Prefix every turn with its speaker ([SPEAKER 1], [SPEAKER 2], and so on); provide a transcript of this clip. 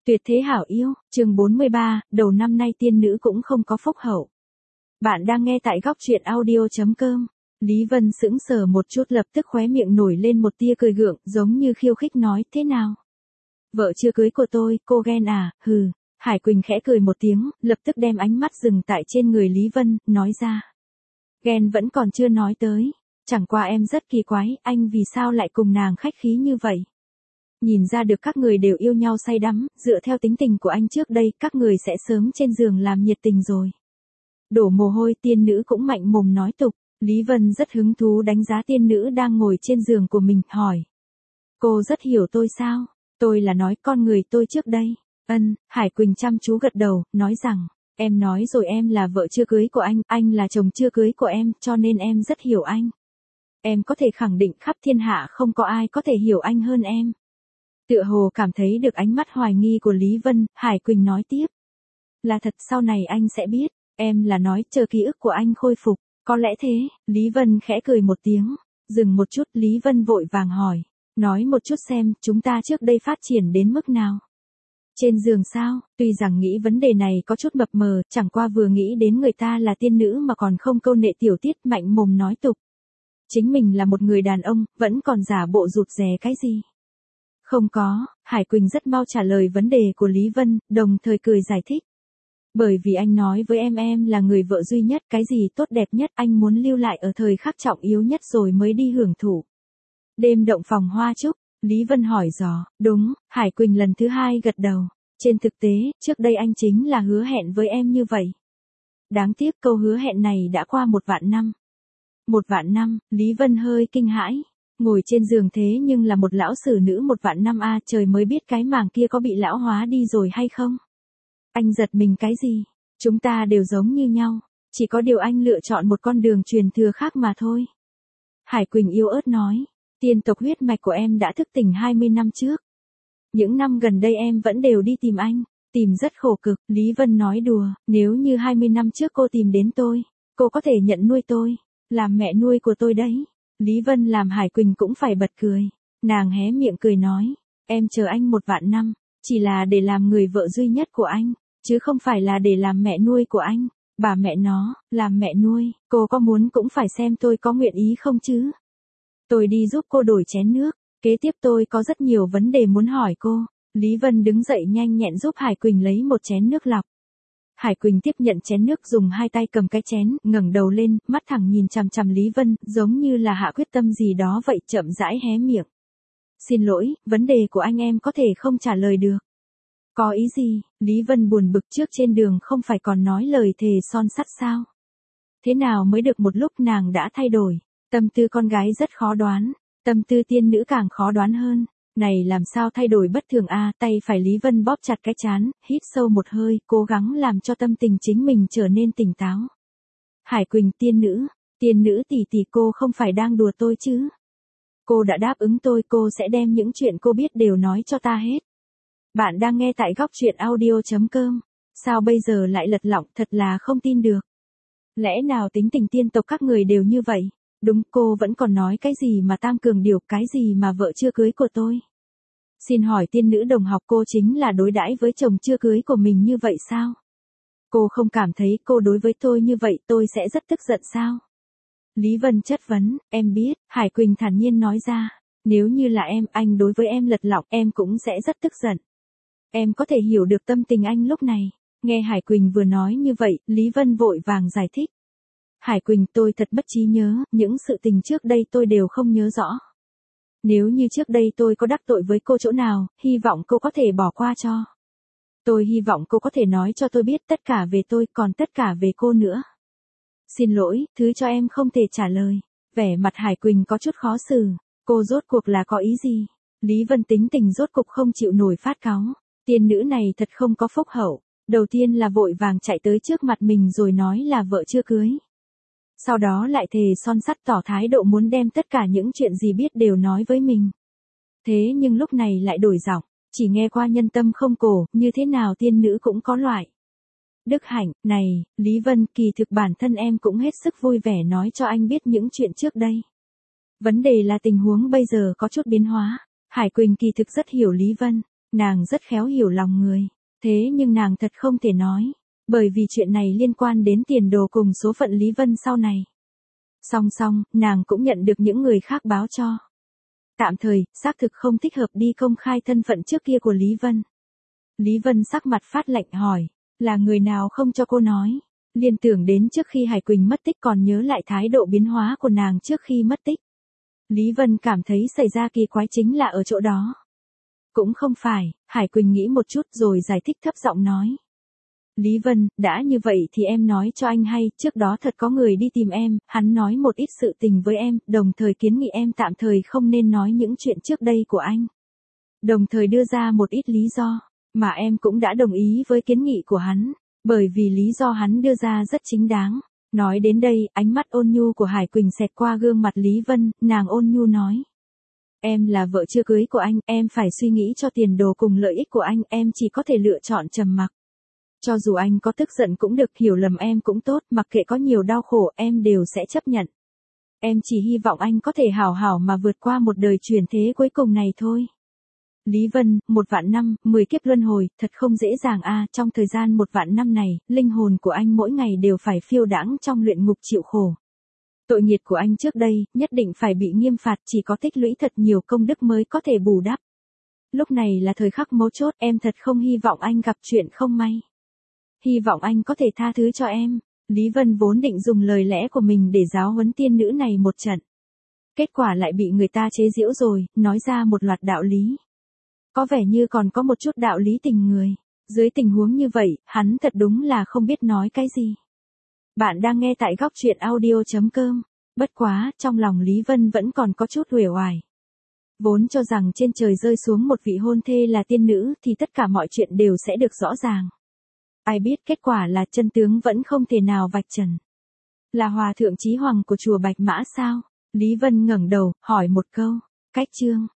[SPEAKER 1] Tuyệt thế hảo yêu, chương 43, đầu năm nay tiên nữ cũng không có phúc hậu. Bạn đang nghe tại góc truyện audio.com. Lý Vân sững sờ một chút, lập tức khóe miệng nổi lên một tia cười gượng, giống như khiêu khích nói, thế nào? Vợ chưa cưới của tôi, cô ghen à, hừ. Hải Quỳnh khẽ cười một tiếng, lập tức đem ánh mắt dừng tại trên người Lý Vân, nói ra. Ghen vẫn còn chưa nói tới. Chẳng qua em rất kỳ quái, anh vì sao lại cùng nàng khách khí như vậy? Nhìn ra được các người đều yêu nhau say đắm, dựa theo tính tình của anh trước đây, các người sẽ sớm trên giường làm nhiệt tình rồi. Đổ mồ hôi, tiên nữ cũng mạnh mồm nói tục. Lý Vân rất hứng thú đánh giá tiên nữ đang ngồi trên giường của mình, hỏi. Cô rất hiểu tôi sao? Tôi là nói con người tôi trước đây. Hải Quỳnh chăm chú gật đầu, nói rằng, em nói rồi, em là vợ chưa cưới của anh là chồng chưa cưới của em, cho nên em rất hiểu anh. Em có thể khẳng định khắp thiên hạ không có ai có thể hiểu anh hơn em. Tựa hồ cảm thấy được ánh mắt hoài nghi của Lý Vân, Hải Quỳnh nói tiếp. Là thật, sau này anh sẽ biết, em là nói chờ ký ức của anh khôi phục, có lẽ thế. Lý Vân khẽ cười một tiếng, dừng một chút, Lý Vân vội vàng hỏi, nói một chút xem, chúng ta trước đây phát triển đến mức nào? Trên giường sao? Tuy rằng nghĩ vấn đề này có chút mập mờ, chẳng qua vừa nghĩ đến người ta là tiên nữ mà còn không câu nệ tiểu tiết, mạnh mồm nói tục. Chính mình là một người đàn ông, vẫn còn giả bộ rụt rè cái gì? Không có, Hải Quỳnh rất mau trả lời vấn đề của Lý Vân, đồng thời cười giải thích. Bởi vì anh nói với em là người vợ duy nhất, cái gì tốt đẹp nhất anh muốn lưu lại ở thời khắc trọng yếu nhất rồi mới đi hưởng thụ. Đêm động phòng hoa trúc, Lý Vân hỏi dò, đúng, Hải Quỳnh lần thứ hai gật đầu. Trên thực tế, trước đây anh chính là hứa hẹn với em như vậy. Đáng tiếc câu hứa hẹn này đã qua 1.000 năm. 1.000 năm, Lý Vân hơi kinh hãi. Ngồi trên giường thế nhưng là một lão sử nữ 1.000 năm a, trời mới biết cái màng kia có bị lão hóa đi rồi hay không. Anh giật mình cái gì? Chúng ta đều giống như nhau, chỉ có điều anh lựa chọn một con đường truyền thừa khác mà thôi. Hải Quỳnh yếu ớt nói, tiên tộc huyết mạch của em đã thức tỉnh 20 năm trước. Những năm gần đây em vẫn đều đi tìm anh, tìm rất khổ cực. Lý Vân nói đùa, nếu như 20 năm trước cô tìm đến tôi, cô có thể nhận nuôi tôi, làm mẹ nuôi của tôi đấy. Lý Vân làm Hải Quỳnh cũng phải bật cười. Nàng hé miệng cười nói, em chờ anh 1.000 năm, chỉ là để làm người vợ duy nhất của anh, chứ không phải là để làm mẹ nuôi của anh. Bà mẹ nó, làm mẹ nuôi, cô có muốn cũng phải xem tôi có nguyện ý không chứ. Tôi đi giúp cô đổi chén nước, kế tiếp tôi có rất nhiều vấn đề muốn hỏi cô. Lý Vân đứng dậy nhanh nhẹn giúp Hải Quỳnh lấy một chén nước lọc. Hải Quỳnh tiếp nhận chén nước, dùng hai tay cầm cái chén, ngẩng đầu lên, mắt thẳng nhìn chằm chằm Lý Vân, giống như là hạ quyết tâm gì đó vậy, chậm rãi hé miệng. Xin lỗi, vấn đề của anh em có thể không trả lời được. Có ý gì? Lý Vân buồn bực, trước trên đường không phải còn nói lời thề son sắt sao? Thế nào mới được một lúc nàng đã thay đổi. Tâm tư con gái rất khó đoán, tâm tư tiên nữ càng khó đoán hơn. Này làm sao thay đổi bất thường a? Tay phải Lý Vân bóp chặt cái trán, hít sâu một hơi, cố gắng làm cho tâm tình chính mình trở nên tỉnh táo. Hải Quỳnh, tiên nữ tỷ tỷ, cô không phải đang đùa tôi chứ? Cô đã đáp ứng tôi, cô sẽ đem những chuyện cô biết đều nói cho ta hết. Bạn đang nghe tại góc truyện audio.com. Sao bây giờ lại lật lọng, thật là không tin được. Lẽ nào tính tình tiên tộc các người đều như vậy? Đúng, cô vẫn còn nói cái gì mà tam cường điệu, cái gì mà vợ chưa cưới của tôi. Xin hỏi tiên nữ đồng học, cô chính là đối đãi với chồng chưa cưới của mình như vậy sao? Cô không cảm thấy cô đối với tôi như vậy tôi sẽ rất tức giận sao? Lý Vân chất vấn, em biết, Hải Quỳnh thản nhiên nói ra, nếu như là em, anh đối với em lật lọng, em cũng sẽ rất tức giận. Em có thể hiểu được tâm tình anh lúc này. Nghe Hải Quỳnh vừa nói như vậy, Lý Vân vội vàng giải thích. Hải Quỳnh, tôi thật bất trí nhớ, những sự tình trước đây tôi đều không nhớ rõ. Nếu như trước đây tôi có đắc tội với cô chỗ nào, hy vọng cô có thể bỏ qua cho. Tôi hy vọng cô có thể nói cho tôi biết tất cả về tôi, còn tất cả về cô nữa. Xin lỗi, thứ cho em không thể trả lời. Vẻ mặt Hải Quỳnh có chút khó xử. Cô rốt cuộc là có ý gì? Lý Vân tính tình rốt cục không chịu nổi phát cáu. Tiên nữ này thật không có phúc hậu. Đầu tiên là vội vàng chạy tới trước mặt mình rồi nói là vợ chưa cưới. Sau đó lại thề son sắt tỏ thái độ muốn đem tất cả những chuyện gì biết đều nói với mình. Thế nhưng lúc này lại đổi giọng, chỉ nghe qua nhân tâm không cổ, như thế nào tiên nữ cũng có loại. Đức hạnh, này, Lý Vân, kỳ thực bản thân em cũng hết sức vui vẻ nói cho anh biết những chuyện trước đây. Vấn đề là tình huống bây giờ có chút biến hóa. Hải Quỳnh kỳ thực rất hiểu Lý Vân. Nàng rất khéo hiểu lòng người. Thế nhưng nàng thật không thể nói. Bởi vì chuyện này liên quan đến tiền đồ cùng số phận Lý Vân sau này. Song song, nàng cũng nhận được những người khác báo cho. Tạm thời, xác thực không thích hợp đi công khai thân phận trước kia của Lý Vân. Lý Vân sắc mặt phát lạnh hỏi, là người nào không cho cô nói? Liên tưởng đến trước khi Hải Quỳnh mất tích còn nhớ lại thái độ biến hóa của nàng trước khi mất tích. Lý Vân cảm thấy xảy ra kỳ quái chính là ở chỗ đó. Cũng không phải, Hải Quỳnh nghĩ một chút rồi giải thích thấp giọng nói. Lý Vân, đã như vậy thì em nói cho anh hay, trước đó thật có người đi tìm em, hắn nói một ít sự tình với em, đồng thời kiến nghị em tạm thời không nên nói những chuyện trước đây của anh. Đồng thời đưa ra một ít lý do, mà em cũng đã đồng ý với kiến nghị của hắn, bởi vì lý do hắn đưa ra rất chính đáng. Nói đến đây, ánh mắt ôn nhu của Hải Quỳnh xẹt qua gương mặt Lý Vân, nàng ôn nhu nói. Em là vợ chưa cưới của anh, em phải suy nghĩ cho tiền đồ cùng lợi ích của anh, em chỉ có thể lựa chọn trầm mặc. Cho dù anh có tức giận cũng được, hiểu lầm em cũng tốt, mặc kệ có nhiều đau khổ em đều sẽ chấp nhận. Em chỉ hy vọng anh có thể hảo hảo mà vượt qua một đời chuyển thế cuối cùng này thôi. Lý Vân, 1.000.000 năm, 10 kiếp luân hồi, thật không dễ dàng trong thời gian 1.000.000 năm này, linh hồn của anh mỗi ngày đều phải phiêu đãng trong luyện ngục chịu khổ. Tội nghiệt của anh trước đây, nhất định phải bị nghiêm phạt, chỉ có tích lũy thật nhiều công đức mới có thể bù đắp. Lúc này là thời khắc mấu chốt, em thật không hy vọng anh gặp chuyện không may. Hy vọng anh có thể tha thứ cho em. Lý Vân vốn định dùng lời lẽ của mình để giáo huấn tiên nữ này một trận. Kết quả lại bị người ta chế giễu rồi, nói ra một loạt đạo lý. Có vẻ như còn có một chút đạo lý tình người. Dưới tình huống như vậy, hắn thật đúng là không biết nói cái gì. Bạn đang nghe tại góc truyện audio.com. Bất quá, trong lòng Lý Vân vẫn còn có chút uể oải. Vốn cho rằng trên trời rơi xuống một vị hôn thê là tiên nữ thì tất cả mọi chuyện đều sẽ được rõ ràng. Ai biết kết quả là chân tướng vẫn không thể nào vạch trần. Là Hòa thượng Chí Hoàng của chùa Bạch Mã sao? Lý Vân ngẩng đầu, hỏi một câu. Cách chương.